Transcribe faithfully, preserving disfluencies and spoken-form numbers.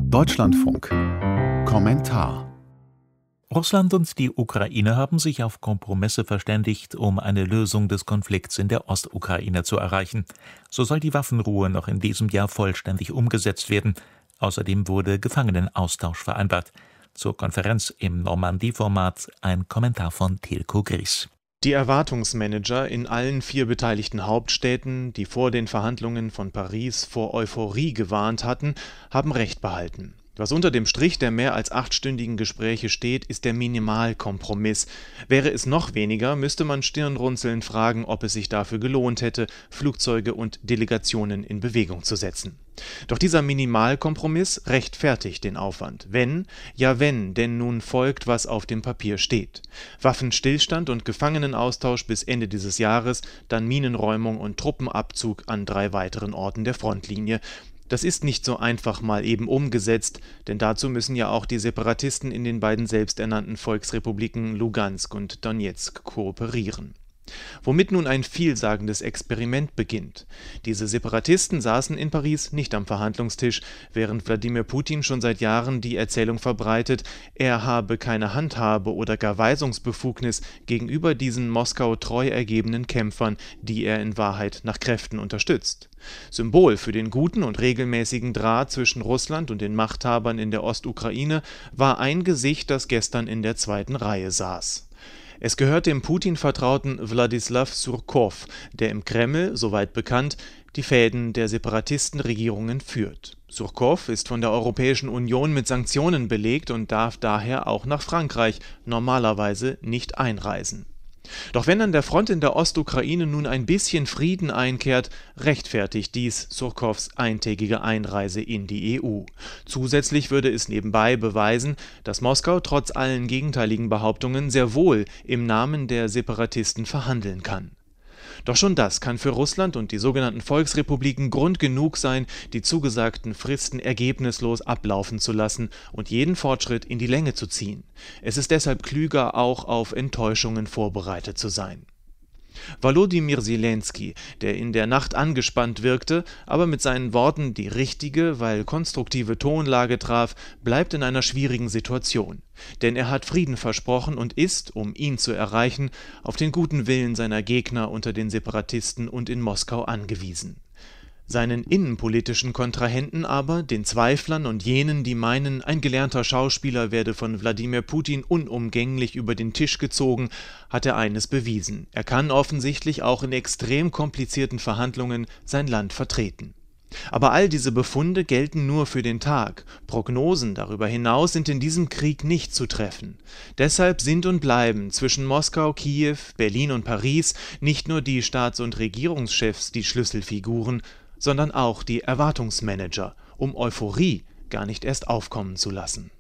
Deutschlandfunk Kommentar. Russland und die Ukraine haben sich auf Kompromisse verständigt, um eine Lösung des Konflikts in der Ostukraine zu erreichen. So soll die Waffenruhe noch in diesem Jahr vollständig umgesetzt werden. Außerdem wurde Gefangenenaustausch vereinbart. Zur Konferenz im Normandie-Format ein Kommentar von Tilko Gries. Die Erwartungsmanager in allen vier beteiligten Hauptstädten, die vor den Verhandlungen von Paris vor Euphorie gewarnt hatten, haben Recht behalten. Was unter dem Strich der mehr als achtstündigen Gespräche steht, ist der Minimalkompromiss. Wäre es noch weniger, müsste man stirnrunzelnd fragen, ob es sich dafür gelohnt hätte, Flugzeuge und Delegationen in Bewegung zu setzen. Doch dieser Minimalkompromiss rechtfertigt den Aufwand. Wenn, ja wenn, denn nun folgt, was auf dem Papier steht. Waffenstillstand und Gefangenenaustausch bis Ende dieses Jahres, dann Minenräumung und Truppenabzug an drei weiteren Orten der Frontlinie. Das ist nicht so einfach mal eben umgesetzt, denn dazu müssen ja auch die Separatisten in den beiden selbsternannten Volksrepubliken Lugansk und Donezk kooperieren. Womit nun ein vielsagendes Experiment beginnt. Diese Separatisten saßen in Paris nicht am Verhandlungstisch, während Wladimir Putin schon seit Jahren die Erzählung verbreitet, er habe keine Handhabe oder gar Weisungsbefugnis gegenüber diesen Moskau treu ergebenen Kämpfern, die er in Wahrheit nach Kräften unterstützt. Symbol für den guten und regelmäßigen Draht zwischen Russland und den Machthabern in der Ostukraine war ein Gesicht, das gestern in der zweiten Reihe saß. Es gehört dem Putin-Vertrauten Wladislaw Surkow, der im Kreml, soweit bekannt, die Fäden der Separatistenregierungen führt. Surkow ist von der Europäischen Union mit Sanktionen belegt und darf daher auch nach Frankreich normalerweise nicht einreisen. Doch wenn an der Front in der Ostukraine nun ein bisschen Frieden einkehrt, rechtfertigt dies Surkows eintägige Einreise in die E U. Zusätzlich würde es nebenbei beweisen, dass Moskau trotz allen gegenteiligen Behauptungen sehr wohl im Namen der Separatisten verhandeln kann. Doch schon das kann für Russland und die sogenannten Volksrepubliken Grund genug sein, die zugesagten Fristen ergebnislos ablaufen zu lassen und jeden Fortschritt in die Länge zu ziehen. Es ist deshalb klüger, auch auf Enttäuschungen vorbereitet zu sein. Volodymyr Zelensky, der in der Nacht angespannt wirkte, aber mit seinen Worten die richtige, weil konstruktive Tonlage traf, bleibt in einer schwierigen Situation. Denn er hat Frieden versprochen und ist, um ihn zu erreichen, auf den guten Willen seiner Gegner unter den Separatisten und in Moskau angewiesen. Seinen innenpolitischen Kontrahenten aber, den Zweiflern und jenen, die meinen, ein gelernter Schauspieler werde von Wladimir Putin unumgänglich über den Tisch gezogen, hat er eines bewiesen: Er kann offensichtlich auch in extrem komplizierten Verhandlungen sein Land vertreten. Aber all diese Befunde gelten nur für den Tag. Prognosen darüber hinaus sind in diesem Krieg nicht zu treffen. Deshalb sind und bleiben zwischen Moskau, Kiew, Berlin und Paris nicht nur die Staats- und Regierungschefs die Schlüsselfiguren, sondern auch die Erwartungsmanager, um Euphorie gar nicht erst aufkommen zu lassen.